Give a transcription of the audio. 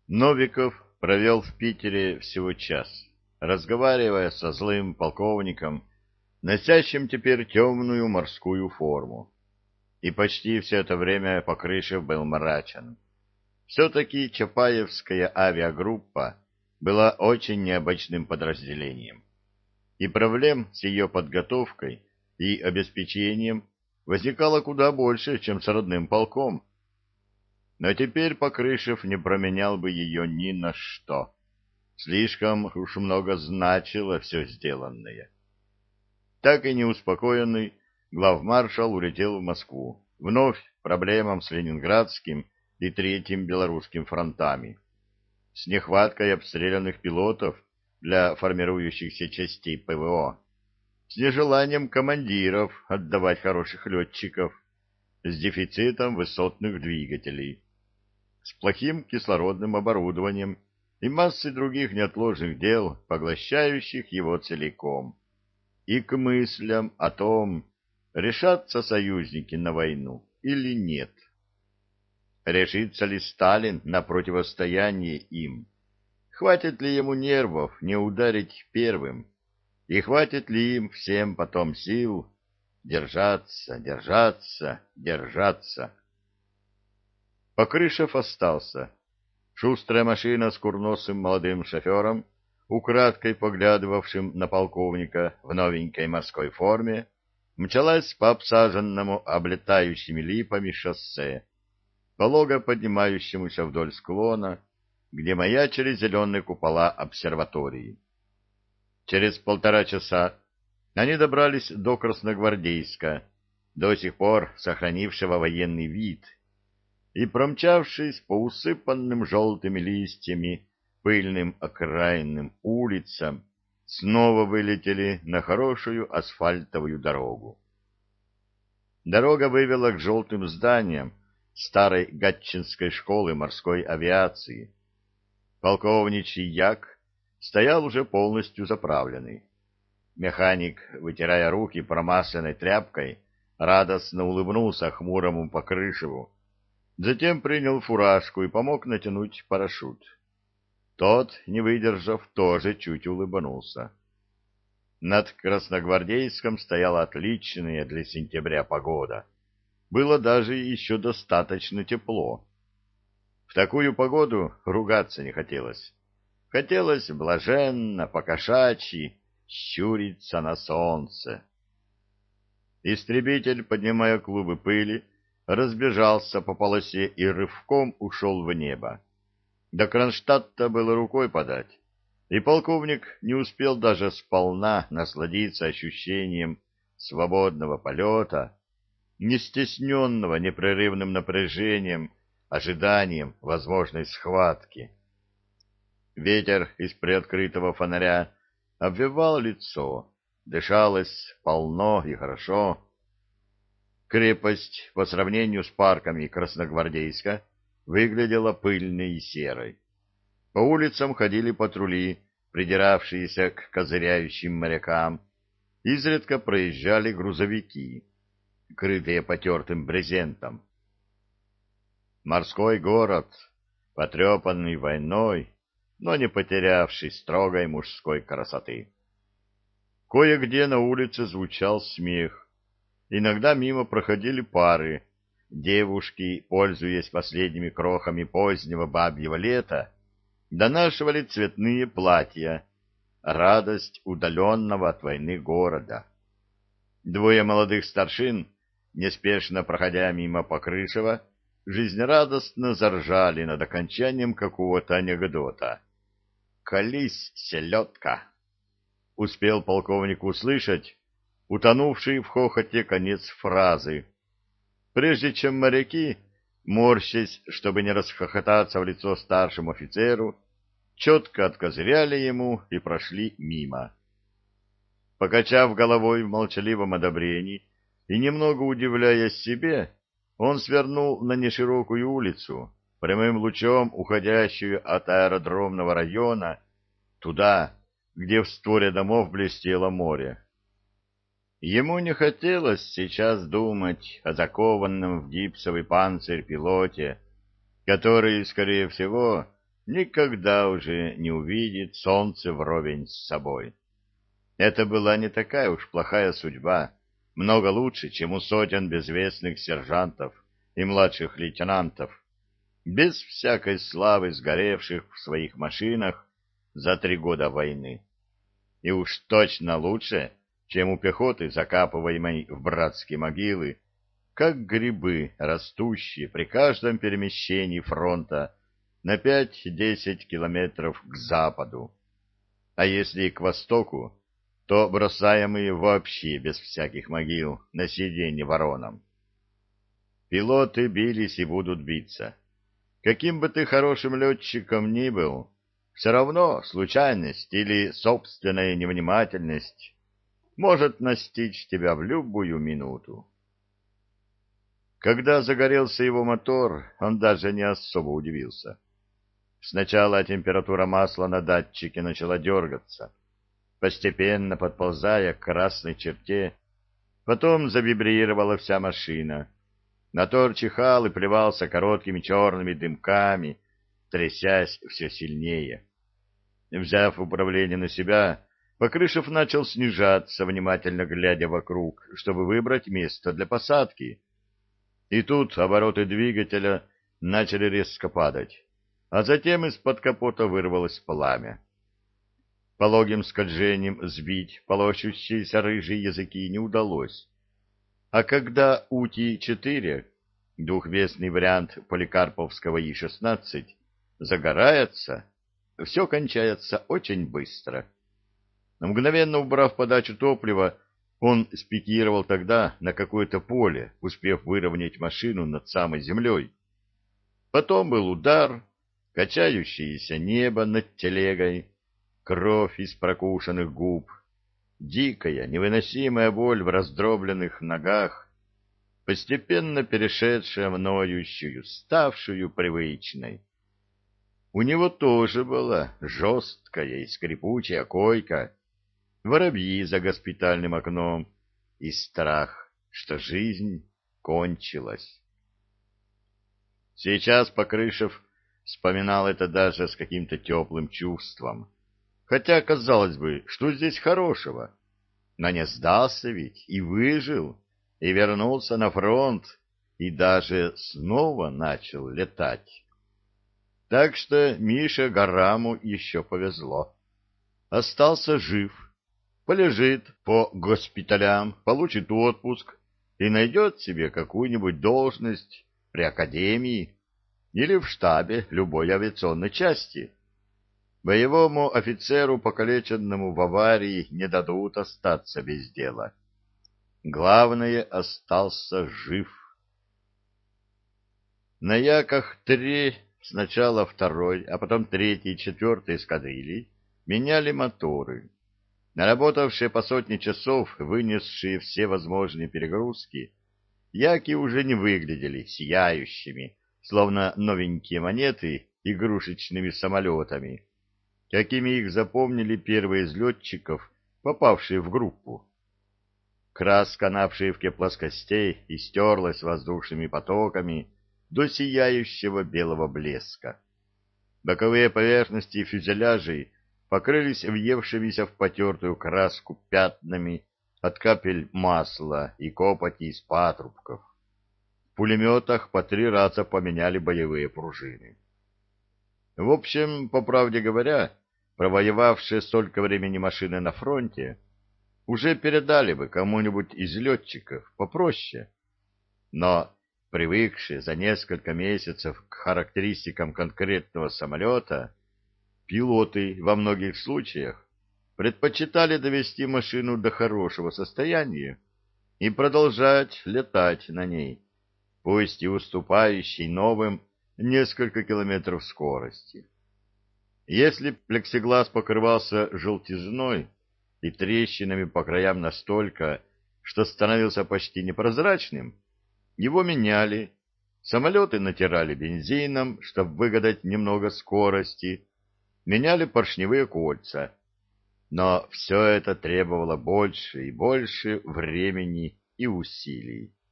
Новиков провел в Питере всего час, разговаривая со злым полковником, носящим теперь темную морскую форму. И почти все это время Покрышев был мрачен. Все-таки Чапаевская авиагруппа была очень необычным подразделением, и проблем с ее подготовкой и обеспечением возникало куда больше, чем с родным полком. Но теперь Покрышев не променял бы ее ни на что. Слишком уж много значило все сделанное. Так и неуспокоенный главмаршал улетел в Москву, вновь проблемам с Ленинградским и Третьим Белорусским фронтами, с нехваткой обстрелянных пилотов для формирующихся частей ПВО, с нежеланием командиров отдавать хороших летчиков, с дефицитом высотных двигателей, с плохим кислородным оборудованием и массой других неотложных дел, поглощающих его целиком, и к мыслям о том, решатся союзники на войну или нет. Решится ли Сталин на противостояние им? Хватит ли ему нервов не ударить первым? И хватит ли им всем потом сил держаться, держаться, держаться? Покрышев остался. Шустрая машина с курносым молодым шофером, украдкой поглядывавшим на полковника в новенькой морской форме, мчалась по обсаженному облетающими липами шоссе, полого поднимающемуся вдоль склона, где маячили зеленые купола обсерватории. Через 1,5 часа они добрались до Красногвардейска, до сих пор сохранившего военный вид, и, промчавшись по усыпанным желтыми листьями пыльным окраинным улицам, снова вылетели на хорошую асфальтовую дорогу. Дорога вывела к желтым зданиям старой Гатчинской школы морской авиации. Полковничий як стоял уже полностью заправленный. Механик, вытирая руки промасленной тряпкой, радостно улыбнулся хмурому Покрышеву, затем принял фуражку и помог натянуть парашют. Тот, не выдержав, тоже чуть улыбнулся. Над Красногвардейском стояла отличная для сентября погода. Было даже еще достаточно тепло. В такую погоду ругаться не хотелось. Хотелось блаженно, по-кошачьи, щуриться на солнце. Истребитель, поднимая клубы пыли, разбежался по полосе и рывком ушел в небо. До Кронштадта было рукой подать, и полковник не успел даже сполна насладиться ощущением свободного полета, не стесненного непрерывным напряжением, ожиданием возможной схватки. Ветер из приоткрытого фонаря обвевал лицо, дышалось полно и хорошо. Крепость по сравнению с парками Красногвардейска выглядела пыльной и серой. По улицам ходили патрули, придиравшиеся к козыряющим морякам. Изредка проезжали грузовики, крытые потертым брезентом. Морской город, потрепанный войной, но не потерявший строгой мужской красоты. Кое-где на улице звучал смех. Иногда мимо проходили пары. Девушки, пользуясь последними крохами позднего бабьего лета, донашивали цветные платья, радость удаленного от войны города. Двое молодых старшин, неспешно проходя мимо Покрышева, жизнерадостно заржали над окончанием какого-то анекдота. «Колись, селедка!» — успел полковник услышать утонувший в хохоте конец фразы, прежде чем моряки, морщась, чтобы не расхохотаться в лицо старшему офицеру, четко откозыряли ему и прошли мимо. Покачав головой в молчаливом одобрении и немного удивляясь себе, он свернул на неширокую улицу, прямым лучом уходящую от аэродромного района, туда, где в створе домов блестело море. Ему не хотелось сейчас думать о закованном в гипсовый панцирь пилоте, который, скорее всего, никогда уже не увидит солнце вровень с собой. Это была не такая уж плохая судьба, много лучше, чем у сотен безвестных сержантов и младших лейтенантов, без всякой славы сгоревших в своих машинах за 3 года войны. И уж точно лучше, чем у пехоты, закапываемой в братские могилы, как грибы, растущие при каждом перемещении фронта на 5-10 километров к западу, а если и к востоку, то бросаемые вообще без всяких могил на сиденье вороном. Пилоты бились и будут биться. Каким бы ты хорошим летчиком ни был, все равно случайность или собственная невнимательность может настичь тебя в любую минуту. Когда загорелся его мотор, он даже не особо удивился. Сначала температура масла на датчике начала дергаться, постепенно подползая к красной черте, потом завибрировала вся машина. Мотор чихал и плевался короткими черными дымками, трясясь все сильнее. Взяв управление на себя, Покрышев начал снижаться, внимательно глядя вокруг, чтобы выбрать место для посадки. И тут обороты двигателя начали резко падать, а затем из-под капота вырвалось пламя. Пологим скольжением сбить полощущиеся рыжие языки не удалось. А когда УТИ-4, двухвесный вариант поликарповского И-16, загорается, все кончается очень быстро. Мгновенно убрав подачу топлива, он спикировал тогда на какое-то поле, успев выровнять машину над самой землей. Потом был удар, качающееся небо над телегой, кровь из прокушенных губ, дикая, невыносимая боль в раздробленных ногах, постепенно перешедшая в ноющую, ставшую привычной. У него тоже была жесткая и скрипучая койка, воробьи за госпитальным окном и страх, что жизнь кончилась. Сейчас Покрышев вспоминал это даже с каким-то теплым чувством. Хотя, казалось бы, что здесь хорошего? Но не сдался ведь и выжил, и вернулся на фронт, и даже снова начал летать. Так что Мише Гараму еще повезло. Остался жив, полежит по госпиталям, получит отпуск и найдет себе какую-нибудь должность при академии или в штабе любой авиационной части. Боевому офицеру, покалеченному в аварии, не дадут остаться без дела. Главное, остался жив. На Яках-3 сначала второй, а потом третий и четвертый эскадрильи меняли моторы. Наработавшие по сотне часов, вынесшие все возможные перегрузки, Яки уже не выглядели сияющими, словно новенькие монеты, игрушечными самолетами, какими их запомнили первые из летчиков, попавшие в группу. Краска на обшивке плоскостей истерлась воздушными потоками до сияющего белого блеска. Боковые поверхности фюзеляжей покрылись въевшимися в потертую краску пятнами от капель масла и копоти из патрубков. В пулеметах по 3 раза поменяли боевые пружины. В общем, по правде говоря, провоевавшие столько времени машины на фронте уже передали бы кому-нибудь из летчиков попроще. Но привыкшие за несколько месяцев к характеристикам конкретного самолета, пилоты во многих случаях предпочитали довести машину до хорошего состояния и продолжать летать на ней, пусть и уступающей новым несколько километров скорости. Если плексиглаз покрывался желтизной и трещинами по краям настолько, что становился почти непрозрачным, его меняли, самолеты натирали бензином, чтобы выгадать немного скорости, меняли поршневые кольца. Но все это требовало больше и больше времени и усилий.